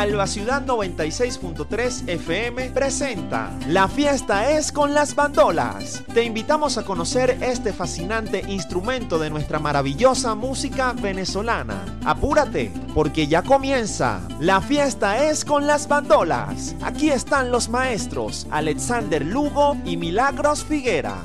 Alba Ciudad 96.3 FM presenta La fiesta es con las bandolas. Te invitamos a conocer este fascinante instrumento de nuestra maravillosa música venezolana. Apúrate, porque ya comienza La fiesta es con las bandolas. Aquí están los maestros Alexander Lugo y Milagros Figuera.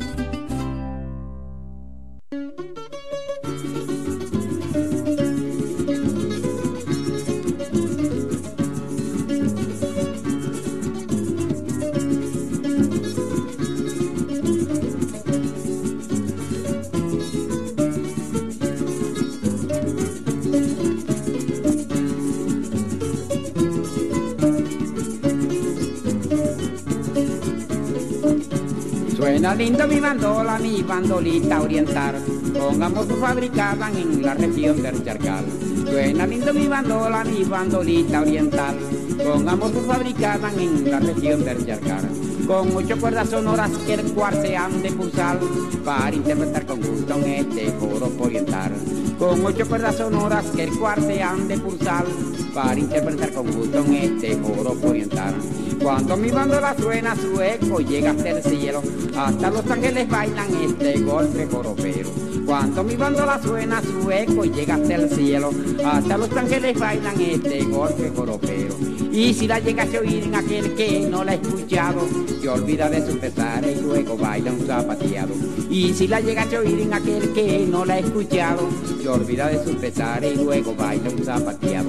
Suena lindo mi bandola, mi bandolita oriental, con amor fabricada en la región del Charcal. Suena lindo mi bandola, mi bandolita oriental, con amor fabricada en la región del Charcal. Con 8 cuerdas sonoras que el cual se han de pulsar para interpretar con gusto en este coro oriental. Con 8 cuerdas sonoras que el cual se han de pulsar para interpretar con gusto en este coro oriental. Cuando mi bandola suena su eco llega hasta el cielo, hasta los ángeles bailan este golpe joropero. Cuando mi bandola suena su eco llega hasta el cielo, hasta los ángeles bailan este golpe joropero. Y si la llegase a oír en aquel que no la ha escuchado, se olvida de su pesar y luego baila un zapateado. Y si la llegase a oír en aquel que no la ha escuchado, se olvida de su pesar y luego baila un zapateado.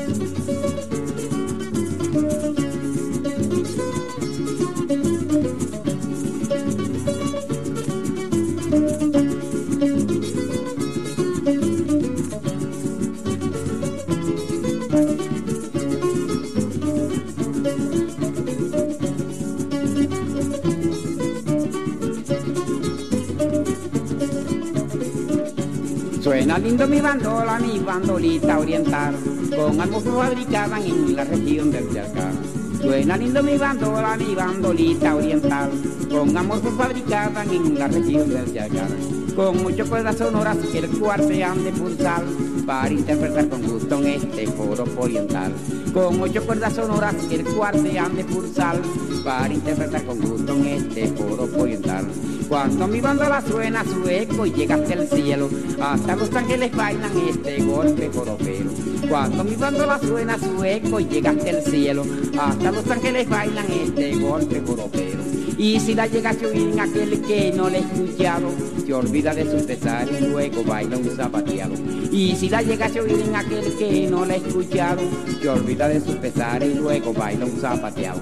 Suena lindo mi bandola, mi bandolita oriental, con algo fabricada en la región del Charcal. Suena lindo mi bandola, mi bandolita oriental, con amor fabricada en la región del Charcal. Con 8 cuerdas sonoras que el cual se han de pulsar para interpretar con gusto en este coro oriental. Con 8 cuerdas sonoras que el cual se han de pulsar para interpretar con gusto en este coro oriental. Cuando mi bandola suena su eco y llega hasta el cielo, hasta los ángeles bailan este golpe joropero. Cuando mi bandola suena su eco y llega hasta el cielo, hasta los ángeles bailan este golpe joropero. Y si la llegase a oír en aquel que no le ha escuchado, se olvida de su pesar y luego baila un zapateado. Y si la llegase a oír en aquel que no la ha escuchado, se olvida de su pesar y luego baila un zapateado.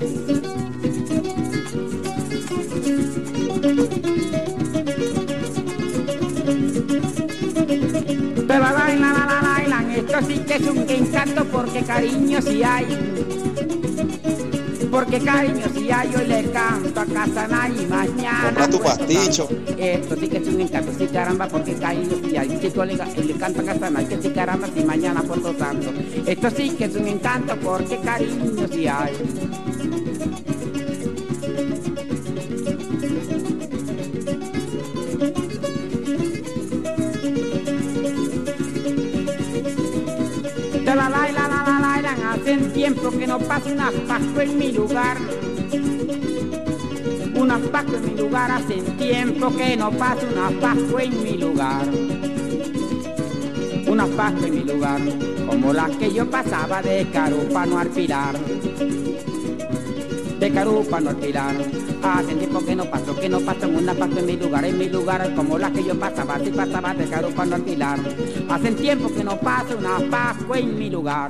Pero bailan, esto sí que es un encanto porque cariño sí hay. Porque cariño si hay, hoy le canto a Casanay y mañana. Compra tu pasticho. Esto sí que es un encanto, sí caramba, porque cariño si hay. Si tú le canto a Casanay, que sí caramba, si mañana Puerto Santo. Esto sí que es un encanto porque cariño si hay. Hace tiempo que no pasa una Pascua en mi lugar. Una Pascua en mi lugar, hace tiempo que no pasa una Pascua en mi lugar. Una Pascua en mi lugar, como la que yo pasaba de Carúpano al Pilar. De Carúpano al Pilar. Hace tiempo que no paso una Pascua en mi lugar, como la que yo pasaba, si pasaba de Carúpano al Pilar. Hace tiempo que no pasa una Pascua en mi lugar.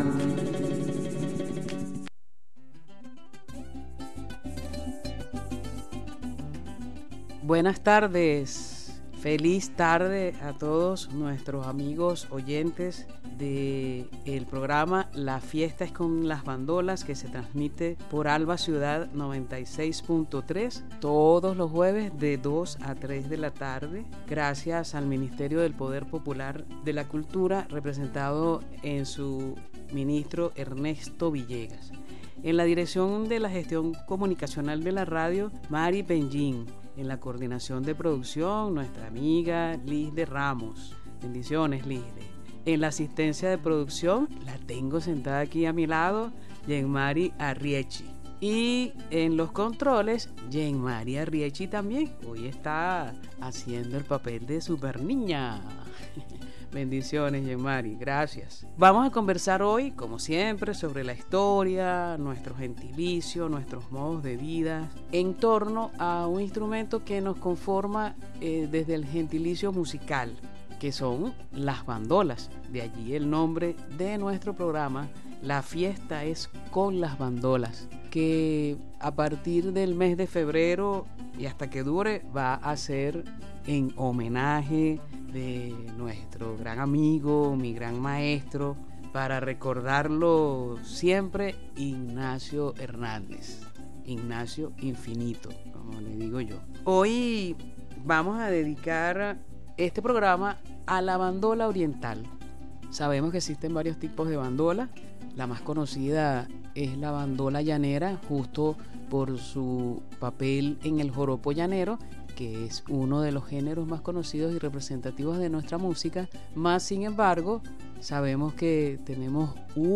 Buenas tardes, feliz tarde a todos nuestros amigos oyentes del programa La Fiesta es con las Bandolas, que se transmite por Alba Ciudad 96.3 todos los jueves de 2 a 3 de la tarde, gracias al Ministerio del Poder Popular de la Cultura, representado en su ministro Ernesto Villegas. En la dirección de la gestión comunicacional de la radio, Mari Benjín. En la coordinación de producción, nuestra amiga Liz de Ramos. Bendiciones, Liz. En la asistencia de producción la tengo sentada aquí a mi lado, Jenmari Arriechi. Y en los controles, Jenmari Arriechi también. Hoy está haciendo el papel de super niña. Bendiciones, Jenmari, gracias. Vamos a conversar hoy, como siempre, sobre la historia, nuestro gentilicio, nuestros modos de vida, en torno a un instrumento que nos conforma desde el gentilicio musical, que son las bandolas. De allí el nombre de nuestro programa, La Fiesta es con las Bandolas, que a partir del mes de febrero y hasta que dure va a ser en homenaje de nuestro gran amigo, mi gran maestro, para recordarlo siempre, Ignacio Hernández, Ignacio Infinito, como le digo yo. Hoy vamos a dedicar este programa a la bandola oriental. Sabemos que existen varios tipos de bandola. La más conocida es la bandola llanera, justo por su papel en el joropo llanero, que es uno de los géneros más conocidos y representativos de nuestra música. Más sin embargo, sabemos que tenemos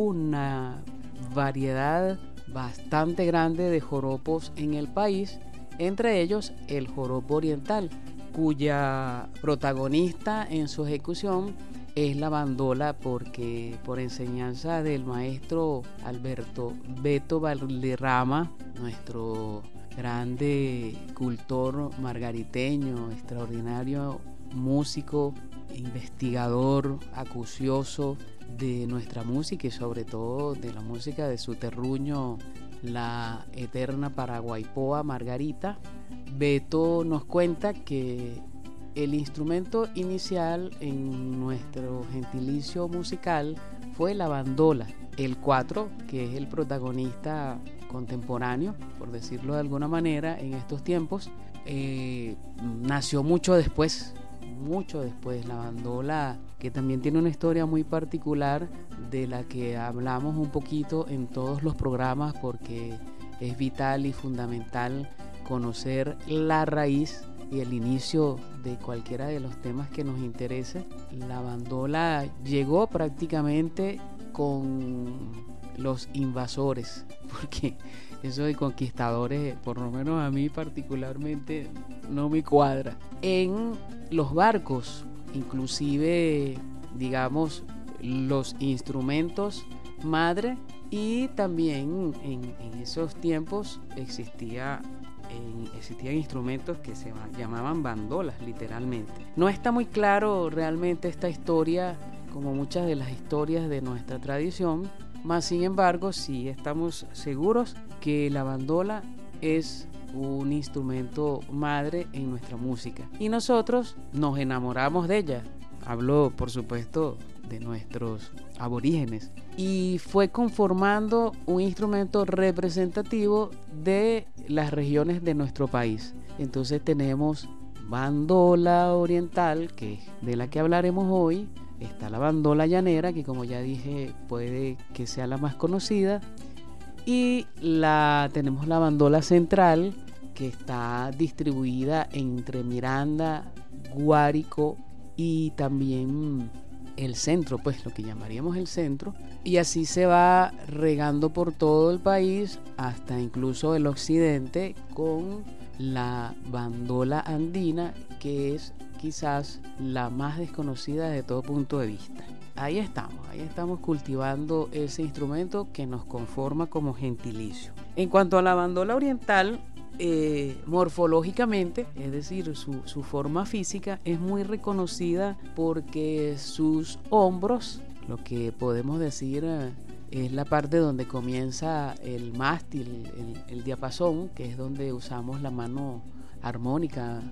una variedad bastante grande de joropos en el país, entre ellos el joropo oriental, cuya protagonista en su ejecución es la bandola, porque por enseñanza del maestro Alberto Beto Valderrama, nuestro grande cultor margariteño, extraordinario músico, investigador acucioso de nuestra música y sobre todo de la música de su terruño, la eterna paraguaypoa Margarita, Beto nos cuenta que el instrumento inicial en nuestro gentilicio musical fue la bandola. El cuatro, que es el protagonista contemporáneo, por decirlo de alguna manera, en estos tiempos, nació mucho después. La bandola, que también tiene una historia muy particular de la que hablamos un poquito en todos los programas, porque es vital y fundamental conocer la raíz y el inicio de cualquiera de los temas que nos interese. La bandola llegó prácticamente con los invasores, porque eso de conquistadores, por lo menos a mí particularmente, no me cuadra. En los barcos, inclusive, digamos, los instrumentos madre, y también en esos tiempos existían instrumentos que se llamaban bandolas, literalmente. No está muy claro realmente esta historia, como muchas de las historias de nuestra tradición, mas sin embargo sí estamos seguros que la bandola es un instrumento madre en nuestra música y nosotros nos enamoramos de ella. Hablo, por supuesto, de nuestros aborígenes, y fue conformando un instrumento representativo de las regiones de nuestro país. Entonces tenemos bandola oriental, que es de la que hablaremos hoy. Está la bandola llanera, que como ya dije puede que sea la más conocida, y tenemos la bandola central, que está distribuida entre Miranda, Guárico y también el centro, pues lo que llamaríamos el centro, y así se va regando por todo el país hasta incluso el occidente, con la bandola andina, que es quizás la más desconocida desde todo punto de vista. Ahí estamos cultivando ese instrumento que nos conforma como gentilicio. En cuanto a la bandola oriental, morfológicamente, es decir, su forma física es muy reconocida, porque sus hombros, lo que podemos decir es la parte donde comienza el mástil, el diapasón, que es donde usamos la mano armónica,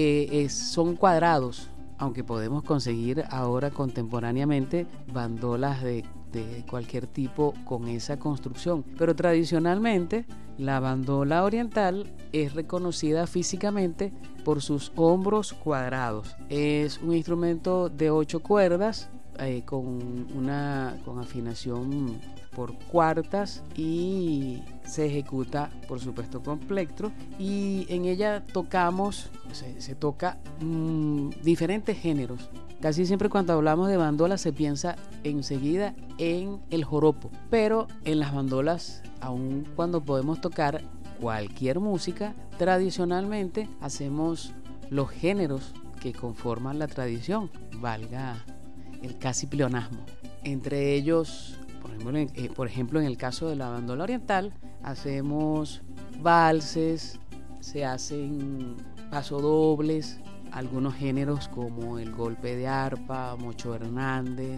son cuadrados, aunque podemos conseguir ahora contemporáneamente bandolas de cualquier tipo con esa construcción, pero tradicionalmente la bandola oriental es reconocida físicamente por sus hombros cuadrados. Es un instrumento de 8 cuerdas con afinación por cuartas y se ejecuta por supuesto con plectro, y en ella se toca diferentes géneros. Casi siempre cuando hablamos de bandola se piensa enseguida en el joropo, pero en las bandolas, aun cuando podemos tocar cualquier música, tradicionalmente hacemos los géneros que conforman la tradición, valga el casi pleonasmo. Entre ellos, por ejemplo, en el caso de la bandola oriental, hacemos valses, se hacen pasodobles, algunos géneros como el golpe de arpa, Mocho Hernández,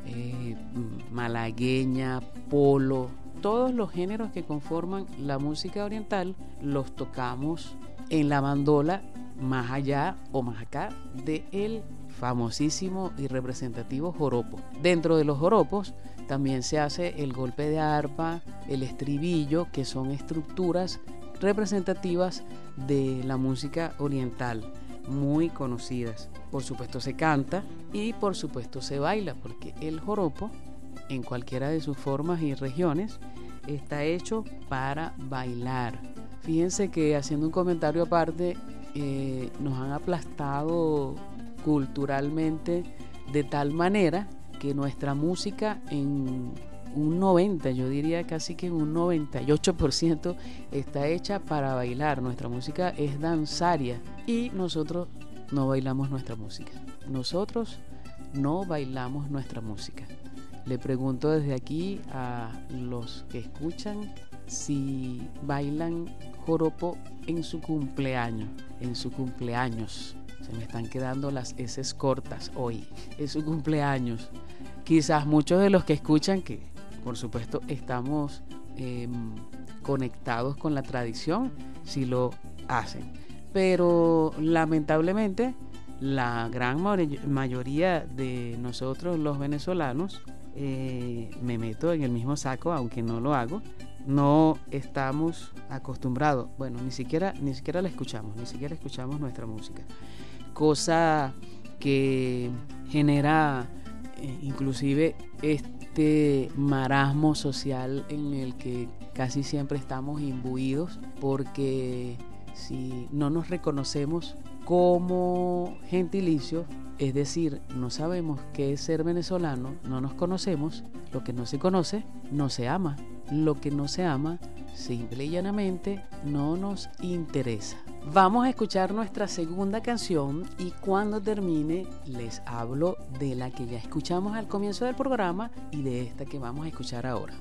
malagueña, polo. Todos los géneros que conforman la música oriental los tocamos en la bandola, más allá o más acá del famosísimo y representativo joropo. Dentro de los joropos también se hace el golpe de arpa, el estribillo, que son estructuras representativas de la música oriental, muy conocidas. Por supuesto se canta y por supuesto se baila, porque el joropo, en cualquiera de sus formas y regiones, está hecho para bailar. Fíjense que, haciendo un comentario aparte, nos han aplastado culturalmente de tal manera que nuestra música, en un 90, yo diría casi que en un 98%, está hecha para bailar. Nuestra música es danzaria y nosotros no bailamos nuestra música. Nosotros no bailamos nuestra música. Le pregunto desde aquí a los que escuchan si bailan joropo en su cumpleaños. Se me están quedando las eses cortas hoy. Es su cumpleaños. Quizás muchos de los que escuchan, que por supuesto estamos conectados con la tradición, sí lo hacen. Pero lamentablemente la gran mayoría de nosotros los venezolanos, me meto en el mismo saco aunque no lo hago, no estamos acostumbrados, bueno, ni siquiera la escuchamos, ni siquiera escuchamos nuestra música, cosa que genera inclusive este marasmo social en el que casi siempre estamos imbuidos, porque si no nos reconocemos como gentilicio, es decir, no sabemos qué es ser venezolano, no nos conocemos, lo que no se conoce no se ama, lo que no se ama simple y llanamente no nos interesa. Vamos a escuchar nuestra segunda canción y cuando termine les hablo de la que ya escuchamos al comienzo del programa y de esta que vamos a escuchar ahora.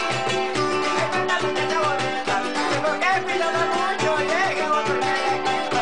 Porque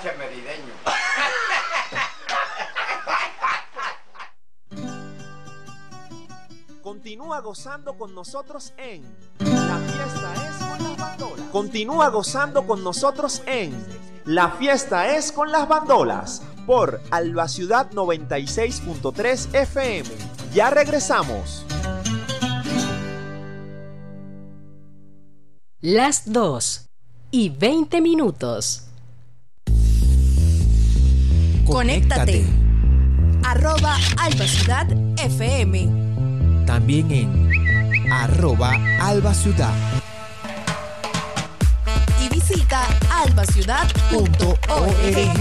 Gracias, merideño. Continúa gozando con nosotros en La Fiesta es con las Bandolas. Continúa gozando con nosotros en La Fiesta es con las Bandolas por Alba Ciudad 96.3 FM. Ya regresamos. Las 2:20. Conéctate. @Alba Ciudad FM. También en @albaciudad. Y visita albaciudad.org.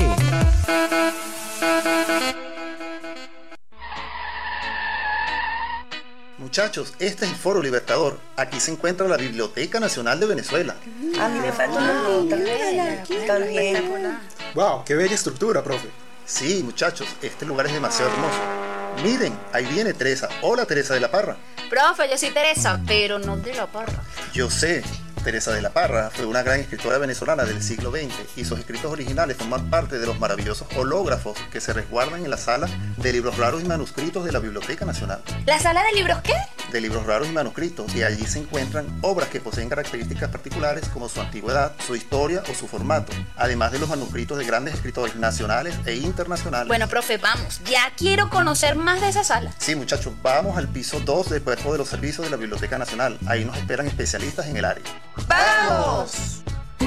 Muchachos, este es el Foro Libertador. Aquí se encuentra la Biblioteca Nacional de Venezuela. A mí me falta una nota. También. Wow, qué bella estructura, profe. Sí, muchachos, este lugar es demasiado hermoso. Miren, ahí viene Teresa. Hola, Teresa de la Parra. Profe, yo soy Teresa, pero no de la Parra. Yo sé. Teresa de la Parra fue una gran escritora venezolana del siglo XX y sus escritos originales forman parte de los maravillosos hológrafos que se resguardan en la sala de libros raros y manuscritos de la Biblioteca Nacional. ¿La sala de libros qué? De libros raros y manuscritos, y allí se encuentran obras que poseen características particulares como su antigüedad, su historia o su formato, además de los manuscritos de grandes escritores nacionales e internacionales. Bueno, profe, vamos, ya quiero conocer más de esa sala. Sí, muchachos, vamos al piso 2 del Cuerpo de los Servicios de la Biblioteca Nacional. Ahí nos esperan especialistas en el área. ¡Vamos!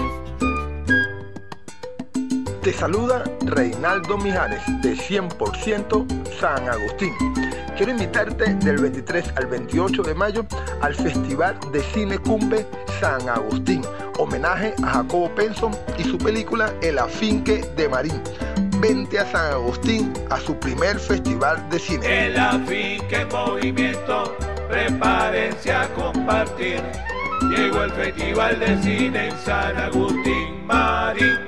Te saluda Reinaldo Mijares de 100% San Agustín. Quiero invitarte del 23 al 28 de mayo al Festival de Cine Cumbe San Agustín, homenaje a Jacobo Penson y su película El Afinque de Marín. Vente a San Agustín a su primer festival de cine. El Afinque en movimiento, prepárense a compartir. Llegó el Festival de Cine en San Agustín Marín.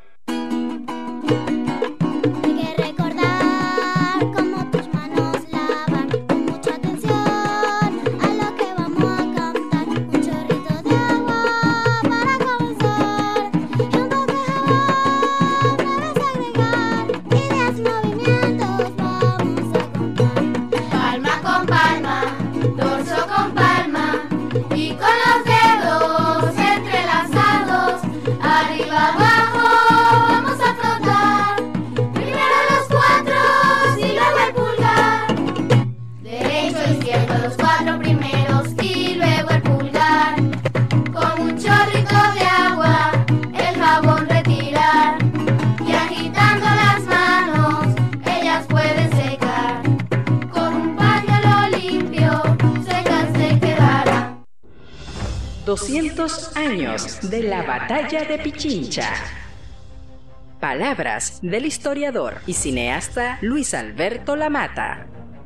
Y agitando las manos, ellas pueden secar. Con un pañuelo limpio, secas se quedarán. 200 años de la batalla de Pichincha. Palabras del historiador y cineasta Luis Alberto Lamata.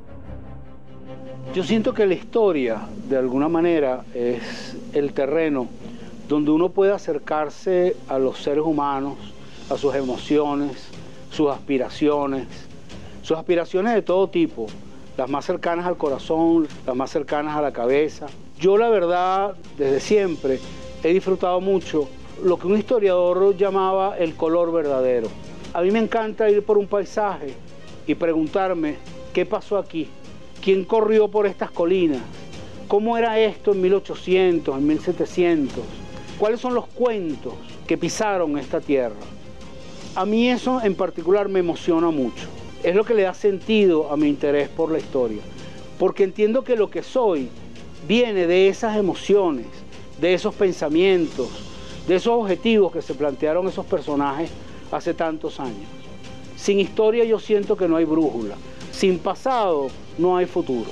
Yo siento que la historia, de alguna manera, es el terreno donde uno puede acercarse a los seres humanos, a sus emociones, sus aspiraciones de todo tipo, las más cercanas al corazón, las más cercanas a la cabeza. Yo, la verdad, desde siempre he disfrutado mucho lo que un historiador llamaba el color verdadero. A mí me encanta ir por un paisaje y preguntarme qué pasó aquí, quién corrió por estas colinas, cómo era esto en 1800, en 1700, cuáles son los cuentos que pisaron esta tierra. A mí eso en particular me emociona mucho. Es lo que le da sentido a mi interés por la historia, porque entiendo que lo que soy viene de esas emociones, de esos pensamientos, de esos objetivos que se plantearon esos personajes hace tantos años. Sin historia yo siento que no hay brújula. Sin pasado no hay futuro.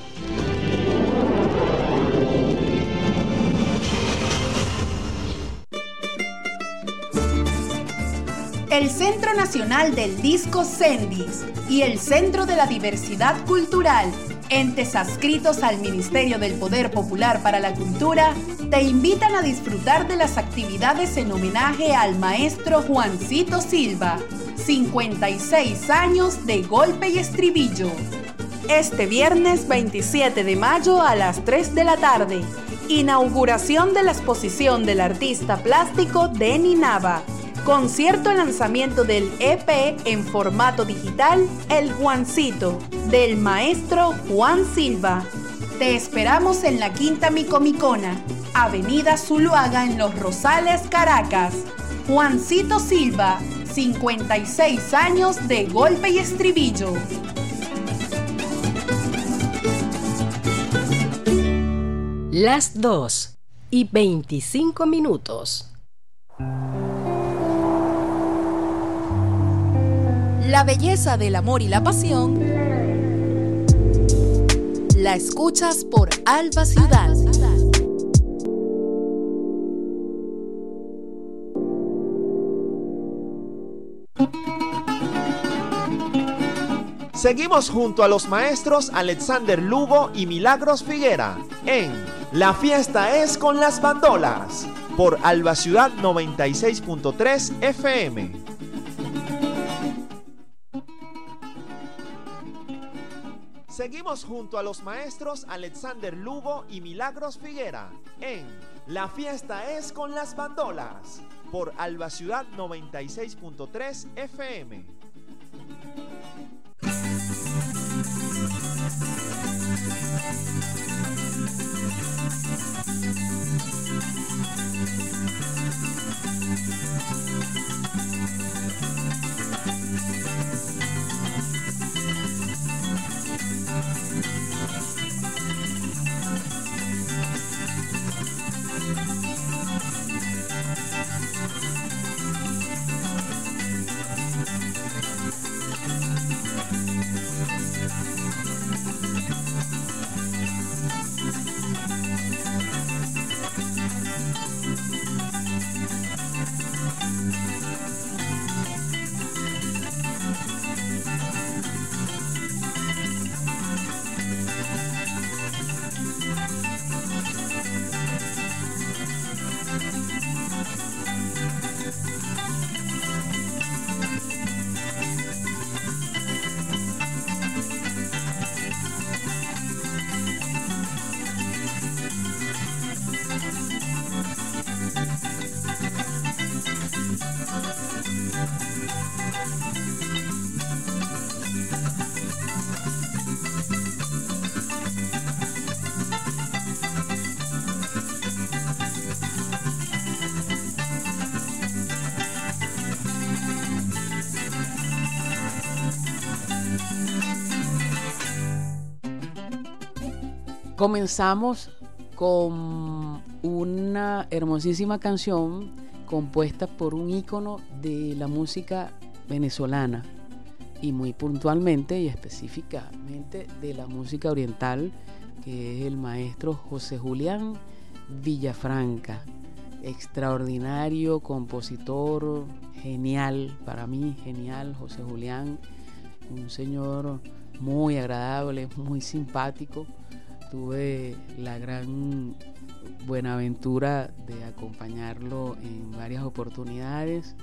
El Centro Nacional del Disco Cendis y el Centro de la Diversidad Cultural, entes adscritos al Ministerio del Poder Popular para la Cultura, te invitan a disfrutar de las actividades en homenaje al maestro Juancito Silva, 56 años de golpe y estribillo. Este viernes 27 de mayo a las 3 de la tarde, inauguración de la exposición del artista plástico Denny Nava. Concierto lanzamiento del EP en formato digital El Juancito, del maestro Juan Silva. Te esperamos en la Quinta Micomicona, Avenida Zuluaga en Los Rosales, Caracas. Juancito Silva, 56 años de golpe y estribillo. Las 2:25. La belleza del amor y la pasión la escuchas por Alba Ciudad. Seguimos junto a los maestros Alexander Lugo y Milagros Figuera en La Fiesta es con las Bandolas por Alba Ciudad 96.3 FM. Seguimos junto a los maestros Alexander Lugo y Milagros Figuera en La Fiesta es con las Bandolas por Alba Ciudad 96.3 FM. Comenzamos con una hermosísima canción compuesta por un ícono de la música venezolana y muy puntualmente y específicamente de la música oriental, que es el maestro José Julián Villafranca. Extraordinario compositor, genial, para mí genial José Julián, un señor muy agradable, muy simpático. Tuve la gran buenaventura de acompañarlo en varias oportunidades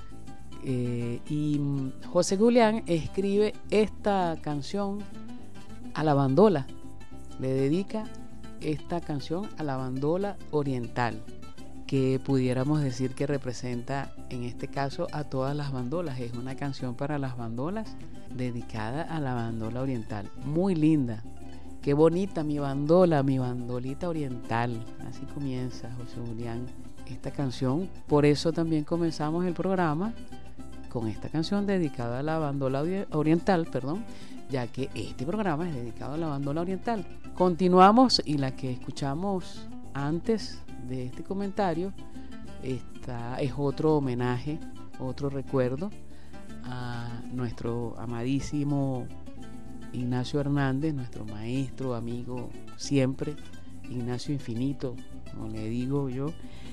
y José Julián escribe esta canción a la bandola, le dedica esta canción a la bandola oriental, que pudiéramos decir que representa en este caso a todas las bandolas. Es una canción para las bandolas dedicada a la bandola oriental, muy linda. Qué bonita mi bandola, mi bandolita oriental. Así comienza José Julián esta canción. Por eso también comenzamos el programa con esta canción dedicada a la bandola oriental, ya que este programa es dedicado a la bandola oriental. Continuamos y la que escuchamos antes de este comentario es otro homenaje, otro recuerdo a nuestro amadísimo Ignacio Hernández, nuestro maestro, amigo siempre, Ignacio Infinito, como le digo yo,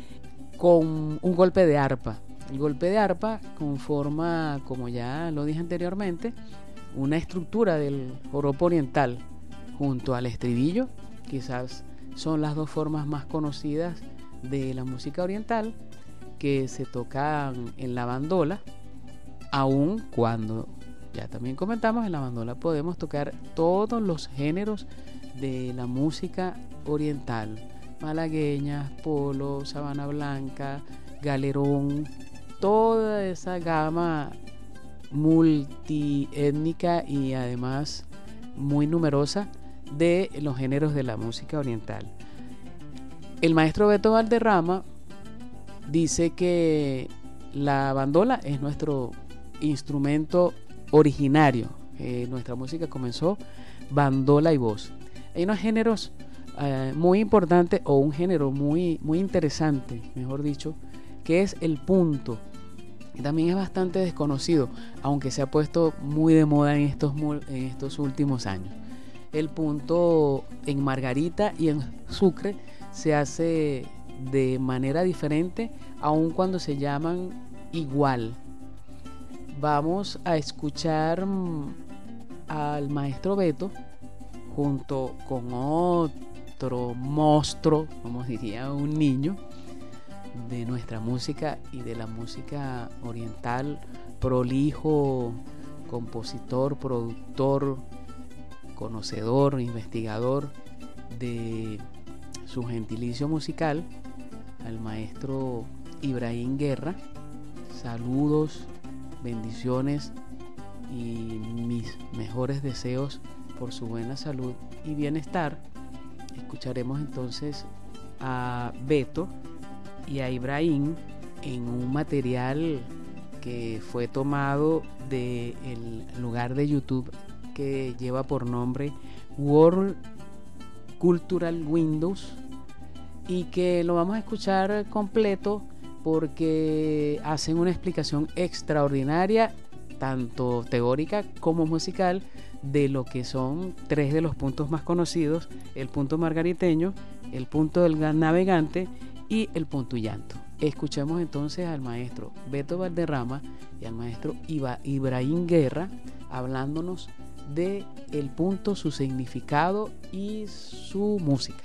con un golpe de arpa. El golpe de arpa conforma, como ya lo dije anteriormente, una estructura del joropo oriental junto al estribillo. Quizás son las dos formas más conocidas de la música oriental que se tocan en la bandola, aun cuando, ya también comentamos, en la bandola podemos tocar todos los géneros de la música oriental: malagueñas, polo, sabana blanca, galerón, toda esa gama multiétnica y además muy numerosa de los géneros de la música oriental. El maestro Beto Valderrama dice que la bandola es nuestro instrumento originario. Nuestra música comenzó bandola y voz. Hay unos géneros muy importantes, o un género muy, muy interesante, mejor dicho, que es el punto. También es bastante desconocido, aunque se ha puesto muy de moda en estos últimos años. El punto en Margarita y en Sucre se hace de manera diferente, aun cuando se llaman igual. Vamos a escuchar al maestro Beto junto con otro monstruo, como diría un niño, de nuestra música y de la música oriental, prolijo, compositor, productor, conocedor, investigador de su gentilicio musical, al maestro Ibrahim Guerra. Saludos, bendiciones y mis mejores deseos por su buena salud y bienestar. Escucharemos entonces a Beto y a Ibrahim en un material que fue tomado del lugar de YouTube que lleva por nombre World Cultural Windows, y que lo vamos a escuchar completo porque hacen una explicación extraordinaria, tanto teórica como musical, de lo que son tres de los puntos más conocidos: el punto margariteño, el punto del navegante y el punto llanto. Escuchemos entonces al maestro Beto Valderrama y al maestro Ibrahim Guerra hablándonos de el punto, su significado y su música.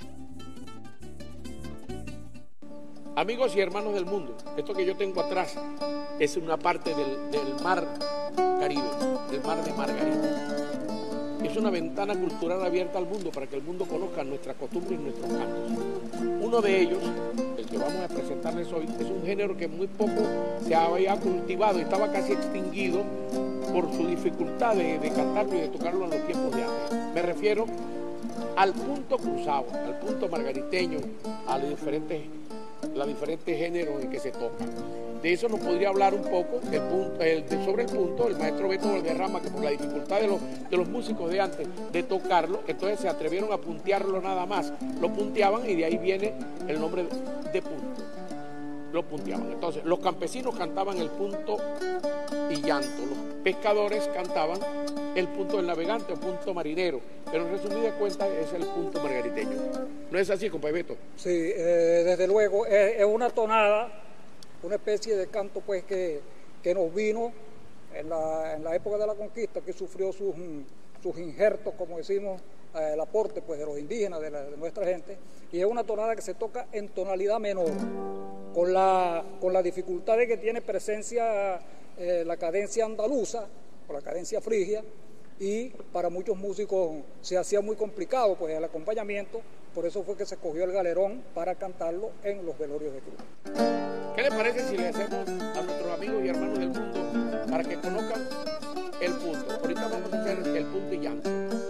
Amigos y hermanos del mundo, esto que yo tengo atrás es una parte del mar Caribe, del mar de Margarita. Es una ventana cultural abierta al mundo para que el mundo conozca nuestras costumbres y nuestros cantos. Uno de ellos, el que vamos a presentarles hoy, es un género que muy poco se había cultivado y estaba casi extinguido por su dificultad de cantarlo y de tocarlo en los tiempos de antes. Me refiero al punto cruzado, al punto margariteño, a los diferentes géneros en que se tocan. De eso nos podría hablar un poco sobre el punto el maestro Beto Valderrama, que por la dificultad de los músicos de antes de tocarlo, entonces se atrevieron a puntearlo nada más. Lo punteaban y de ahí viene el nombre de punto. Lo punteaban. Entonces, los campesinos cantaban el punto y llanto. Los pescadores cantaban el punto del navegante o punto marinero. Pero en resumida cuenta es el punto margariteño. ¿No es así, compadre Beto? Sí, desde luego. Es una tonada, una especie de canto pues que nos vino en la época de la conquista, que sufrió sus injertos, como decimos, el aporte pues de los indígenas, de nuestra gente, y es una tonada que se toca en tonalidad menor, con la dificultad de que tiene presencia la cadencia andaluza o la cadencia frigia, y para muchos músicos se hacía muy complicado pues el acompañamiento. Por eso fue que se escogió el galerón para cantarlo en los velorios de cruz. ¿Qué les parece si le hacemos a nuestros amigos y hermanos del mundo para que conozcan el punto? Ahorita vamos a hacer el punto y llanto.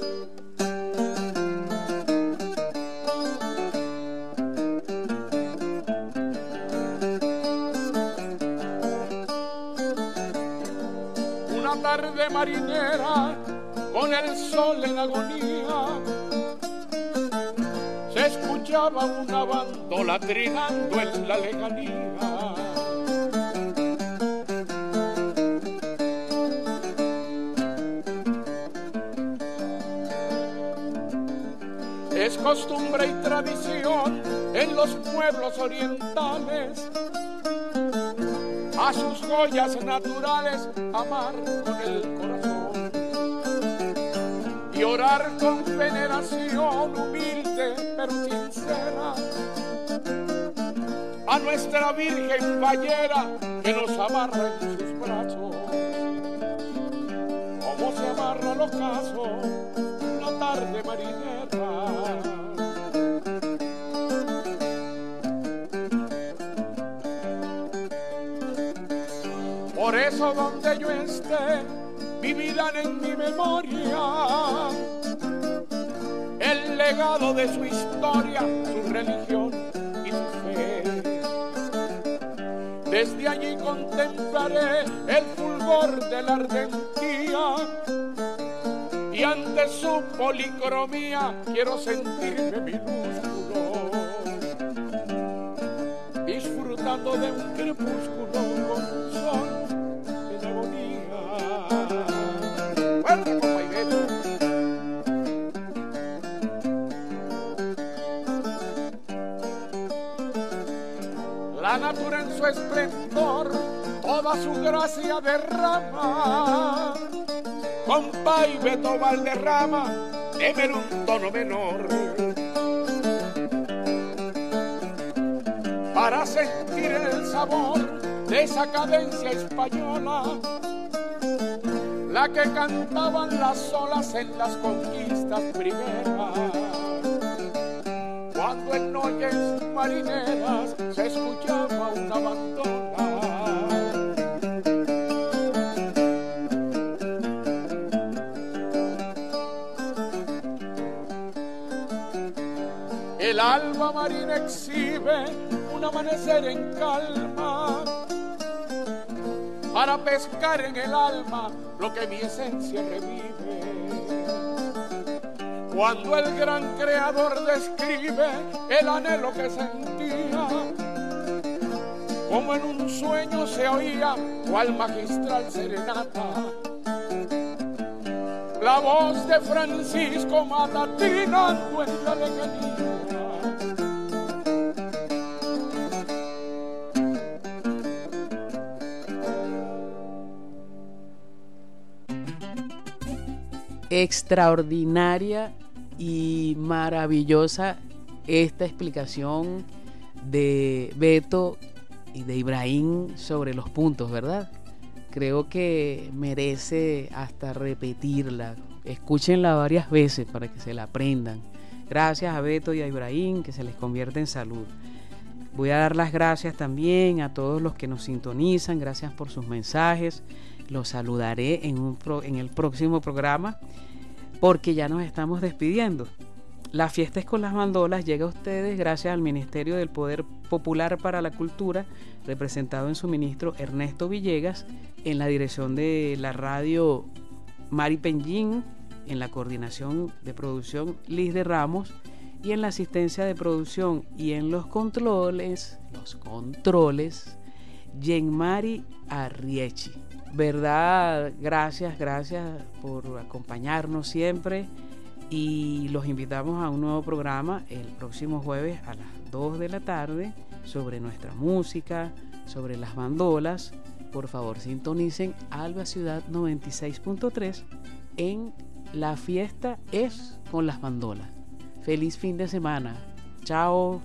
Una tarde marinera con el sol en agonía, se escuchaba una bandola trinando en la lejanía. Es costumbre y tradición en los pueblos orientales a sus joyas naturales amar con el corazón y orar con veneración humilde pero sincera a nuestra Virgen Fallera que nos amarra en sus brazos, como se amarra al ocaso una tarde marinera. pero donde yo esté, vivirán en mi memoria el legado de su historia, su religión y su fe. Desde allí contemplaré el fulgor de la ardentía y ante su policromía quiero sentirme minúsculo, disfrutando de un crepúsculo con sol en agonía. Bueno, compañero. La natura en su esplendor toda su gracia derrama. Compa y Beto Valderrama, démelo un tono menor para sentir el sabor de esa cadencia española, la que cantaban las olas en las conquistas primeras, cuando en noches marineras se escuchaba una bandola. El alba marina exhibe un amanecer en calma para pescar en el alma lo que mi esencia revive. Cuando el gran creador describe el anhelo que sentía, como en un sueño se oía cual magistral serenata la voz de Francisco Mata trinando en la lejanía. Extraordinaria y maravillosa esta explicación de Beto y de Ibrahim sobre los puntos, ¿verdad? Creo que merece hasta repetirla. Escúchenla varias veces para que se la aprendan. Gracias a Beto y a Ibrahim, que se les convierte en salud. Voy a dar las gracias también a todos los que nos sintonizan. Gracias por sus mensajes. Los saludaré en el próximo programa, porque ya nos estamos despidiendo. La Fiesta es con las Bandolas llega a ustedes gracias al Ministerio del Poder Popular para la Cultura, representado en su ministro Ernesto Villegas, en la dirección de la radio Mari Penjín, en la coordinación de producción Liz de Ramos, y en la asistencia de producción y en los controles Yenmari Arriechi. ¿Verdad? Gracias por acompañarnos siempre, y los invitamos a un nuevo programa el próximo jueves a las 2 de la tarde sobre nuestra música, sobre las bandolas. Por favor, sintonicen Alba Ciudad 96.3 en La Fiesta es con las Bandolas. Feliz fin de semana. Chao.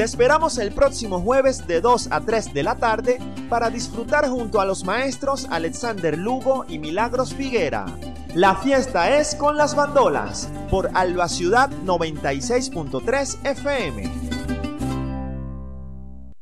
Te esperamos el próximo jueves de 2 a 3 de la tarde para disfrutar junto a los maestros Alexander Lugo y Milagros Figuera. La fiesta es con las bandolas por Alba Ciudad 96.3 FM.